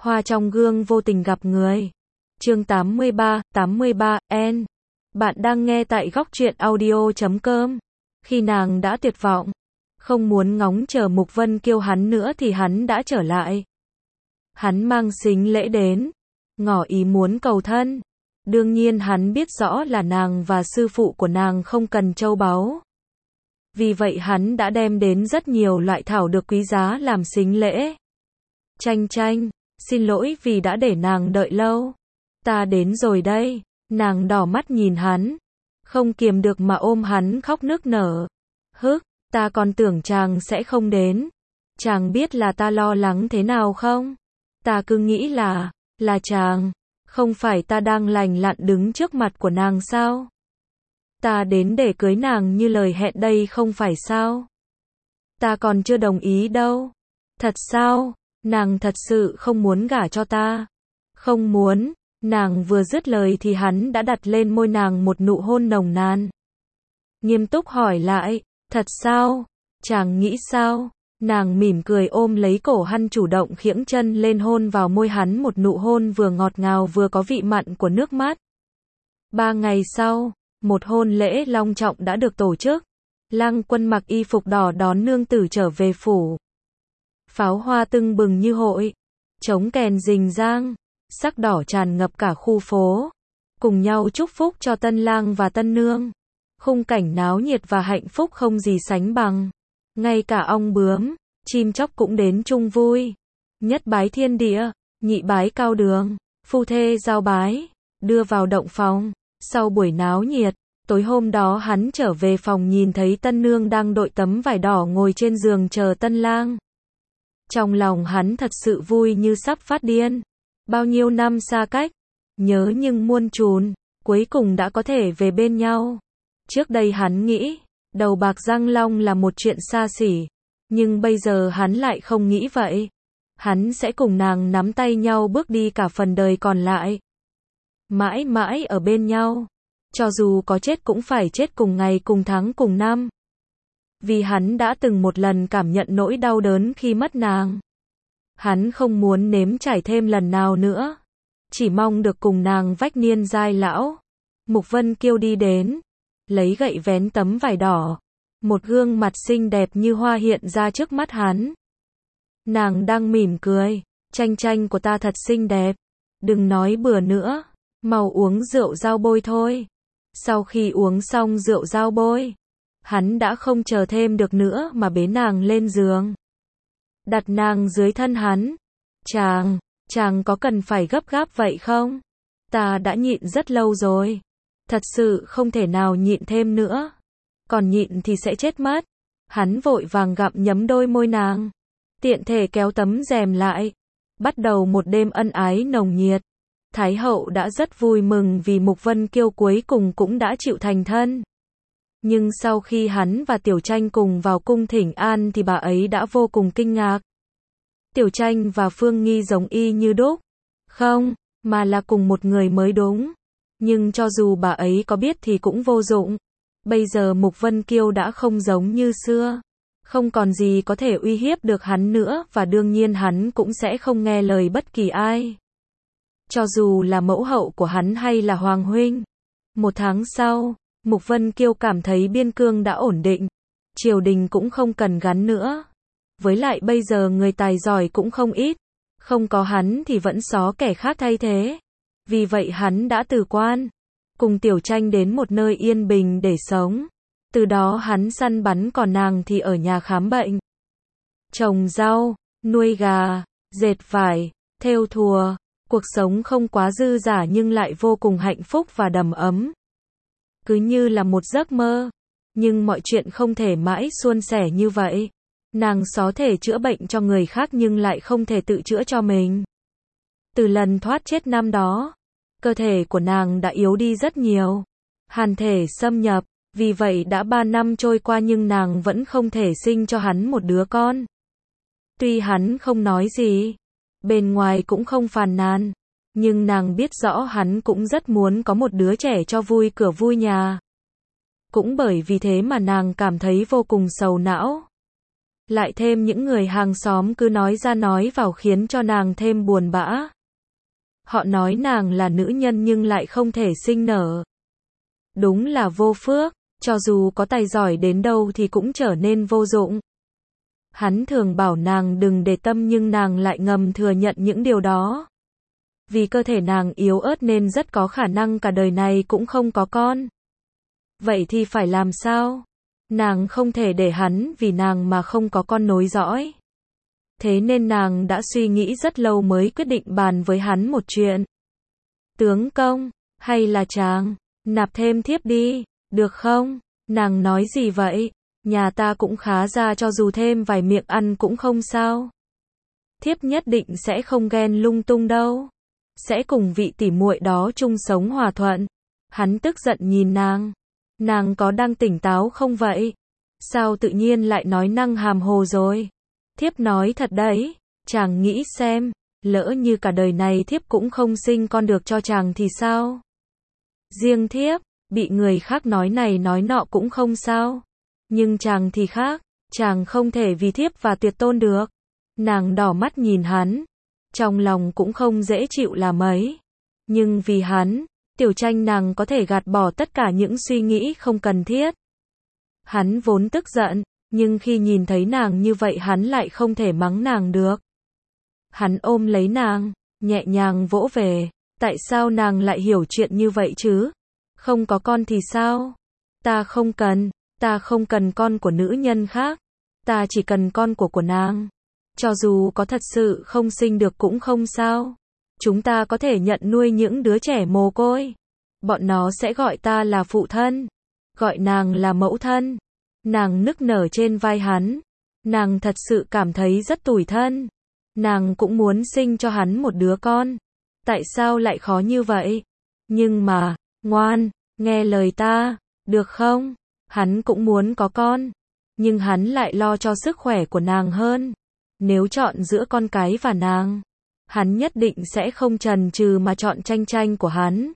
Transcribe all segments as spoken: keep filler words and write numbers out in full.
Hoa trong gương vô tình gặp người. Chương tám mươi ba, tám mươi ba, N. Bạn đang nghe tại góc truyện audio chấm com. Khi nàng đã tuyệt vọng, không muốn ngóng chờ Mục Vân Kiêu hắn nữa thì hắn đã trở lại. Hắn mang sính lễ đến, ngỏ ý muốn cầu thân. Đương nhiên hắn biết rõ là nàng và sư phụ của nàng không cần châu báu. Vì vậy hắn đã đem đến rất nhiều loại thảo dược quý giá làm sính lễ. Chanh chanh, xin lỗi vì đã để nàng đợi lâu. Ta đến rồi đây. Nàng đỏ mắt nhìn hắn, không kiềm được mà ôm hắn khóc nức nở. Hức, ta còn tưởng chàng sẽ không đến. Chàng biết là ta lo lắng thế nào không? Ta cứ nghĩ là, là chàng. Không phải ta đang lành lặn đứng trước mặt của nàng sao? Ta đến để cưới nàng như lời hẹn đây không phải sao? Ta còn chưa đồng ý đâu. Thật sao? Nàng thật sự không muốn gả cho ta? Không muốn. Nàng vừa dứt lời thì hắn đã đặt lên môi nàng một nụ hôn nồng nàn. Nghiêm túc hỏi lại, thật sao? Chàng nghĩ sao? Nàng mỉm cười ôm lấy cổ hắn chủ động khiễng chân lên hôn vào môi hắn một nụ hôn vừa ngọt ngào vừa có vị mặn của nước mắt. Ba ngày sau, một hôn lễ long trọng đã được tổ chức. Lăng Quân mặc y phục đỏ đón nương tử trở về phủ. Pháo hoa tưng bừng như hội, trống kèn rình rang, sắc đỏ tràn ngập cả khu phố, cùng nhau chúc phúc cho tân lang và tân nương. Khung cảnh náo nhiệt và hạnh phúc không gì sánh bằng. Ngay cả ong bướm, chim chóc cũng đến chung vui. Nhất bái thiên địa, nhị bái cao đường, phu thê giao bái, đưa vào động phòng. Sau buổi náo nhiệt, tối hôm đó hắn trở về phòng nhìn thấy tân nương đang đội tấm vải đỏ ngồi trên giường chờ tân lang. Trong lòng hắn thật sự vui như sắp phát điên. Bao nhiêu năm xa cách, nhớ nhưng muôn trùn, cuối cùng đã có thể về bên nhau. Trước đây hắn nghĩ, đầu bạc răng long là một chuyện xa xỉ, nhưng bây giờ hắn lại không nghĩ vậy. Hắn sẽ cùng nàng nắm tay nhau bước đi cả phần đời còn lại. Mãi mãi ở bên nhau, cho dù có chết cũng phải chết cùng ngày cùng tháng cùng năm. Vì hắn đã từng một lần cảm nhận nỗi đau đớn khi mất nàng. Hắn không muốn nếm trải thêm lần nào nữa. Chỉ mong được cùng nàng vách niên giai lão. Mục Vân Kiêu đi đến, lấy gậy vén tấm vải đỏ. Một gương mặt xinh đẹp như hoa hiện ra trước mắt hắn. Nàng đang mỉm cười, chanh chanh của ta thật xinh đẹp. Đừng nói bừa nữa, mau uống rượu dao bôi thôi. Sau khi uống xong rượu dao bôi, hắn đã không chờ thêm được nữa mà bế nàng lên giường. Đặt nàng dưới thân hắn. Chàng, chàng có cần phải gấp gáp vậy không? Ta đã nhịn rất lâu rồi. Thật sự không thể nào nhịn thêm nữa. Còn nhịn thì sẽ chết mất. Hắn vội vàng gặm nhấm đôi môi nàng. Tiện thể kéo tấm rèm lại. Bắt đầu một đêm ân ái nồng nhiệt. Thái hậu đã rất vui mừng vì Mục Vân Kiêu cuối cùng cũng đã chịu thành thân. Nhưng sau khi hắn và Tiểu Tranh cùng vào cung thỉnh an thì bà ấy đã vô cùng kinh ngạc. Tiểu Tranh và Phương Nghi giống y như đúc. Không, mà là cùng một người mới đúng. Nhưng cho dù bà ấy có biết thì cũng vô dụng. Bây giờ Mục Vân Kiêu đã không giống như xưa. Không còn gì có thể uy hiếp được hắn nữa và đương nhiên hắn cũng sẽ không nghe lời bất kỳ ai. Cho dù là mẫu hậu của hắn hay là Hoàng huynh. Một tháng sau, Mục Vân Kiêu cảm thấy biên cương đã ổn định. Triều đình cũng không cần gắn nữa. Với lại bây giờ người tài giỏi cũng không ít. Không có hắn thì vẫn xó kẻ khác thay thế. Vì vậy hắn đã từ quan. Cùng Tiểu Tranh đến một nơi yên bình để sống. Từ đó hắn săn bắn còn nàng thì ở nhà khám bệnh. Trồng rau, nuôi gà, dệt vải, thêu thùa. Cuộc sống không quá dư dả nhưng lại vô cùng hạnh phúc và đầm ấm. Cứ như là một giấc mơ. Nhưng mọi chuyện không thể mãi suôn sẻ như vậy. Nàng có thể chữa bệnh cho người khác nhưng lại không thể tự chữa cho mình. Từ lần thoát chết năm đó, cơ thể của nàng đã yếu đi rất nhiều. Hàn thể xâm nhập, vì vậy đã ba năm trôi qua nhưng nàng vẫn không thể sinh cho hắn một đứa con. Tuy hắn không nói gì, bên ngoài cũng không phàn nàn, nhưng nàng biết rõ hắn cũng rất muốn có một đứa trẻ cho vui cửa vui nhà. Cũng bởi vì thế mà nàng cảm thấy vô cùng sầu não. Lại thêm những người hàng xóm cứ nói ra nói vào khiến cho nàng thêm buồn bã. Họ nói nàng là nữ nhân nhưng lại không thể sinh nở. Đúng là vô phước, cho dù có tài giỏi đến đâu thì cũng trở nên vô dụng. Hắn thường bảo nàng đừng để tâm nhưng nàng lại ngầm thừa nhận những điều đó. Vì cơ thể nàng yếu ớt nên rất có khả năng cả đời này cũng không có con. Vậy thì phải làm sao? Nàng không thể để hắn vì nàng mà không có con nối dõi. Thế nên nàng đã suy nghĩ rất lâu mới quyết định bàn với hắn một chuyện. Tướng công, hay là chàng, nạp thêm thiếp đi, được không? Nàng nói gì vậy? Nhà ta cũng khá ra cho dù thêm vài miệng ăn cũng không sao. Thiếp nhất định sẽ không ghen lung tung đâu. Sẽ cùng vị tỉ muội đó chung sống hòa thuận. Hắn tức giận nhìn nàng. Nàng có đang tỉnh táo không vậy? Sao tự nhiên lại nói năng hàm hồ rồi? Thiếp nói thật đấy, chàng nghĩ xem, lỡ như cả đời này thiếp cũng không sinh con được cho chàng thì sao? Riêng thiếp, bị người khác nói này nói nọ cũng không sao. Nhưng chàng thì khác, chàng không thể vì thiếp và tuyệt tôn được. Nàng đỏ mắt nhìn hắn, trong lòng cũng không dễ chịu là mấy. Nhưng vì hắn, Tiểu Tranh nàng có thể gạt bỏ tất cả những suy nghĩ không cần thiết. Hắn vốn tức giận, nhưng khi nhìn thấy nàng như vậy hắn lại không thể mắng nàng được. Hắn ôm lấy nàng, nhẹ nhàng vỗ về. Tại sao nàng lại hiểu chuyện như vậy chứ? Không có con thì sao? Ta không cần, ta không cần con của nữ nhân khác. Ta chỉ cần con của của nàng. Cho dù có thật sự không sinh được cũng không sao. Chúng ta có thể nhận nuôi những đứa trẻ mồ côi. Bọn nó sẽ gọi ta là phụ thân. Gọi nàng là mẫu thân. Nàng nức nở trên vai hắn. Nàng thật sự cảm thấy rất tủi thân. Nàng cũng muốn sinh cho hắn một đứa con. Tại sao lại khó như vậy? Nhưng mà, ngoan, nghe lời ta, được không? Hắn cũng muốn có con. Nhưng hắn lại lo cho sức khỏe của nàng hơn. Nếu chọn giữa con cái và nàng, hắn nhất định sẽ không chần chừ mà chọn Tranh Tranh của hắn.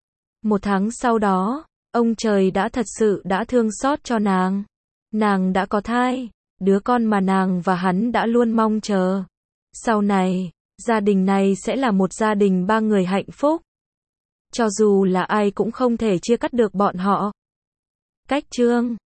Một tháng sau đó, ông trời đã thật sự đã thương xót cho nàng. Nàng đã có thai, đứa con mà nàng và hắn đã luôn mong chờ. Sau này, gia đình này sẽ là một gia đình ba người hạnh phúc. Cho dù là ai cũng không thể chia cắt được bọn họ. Cách chương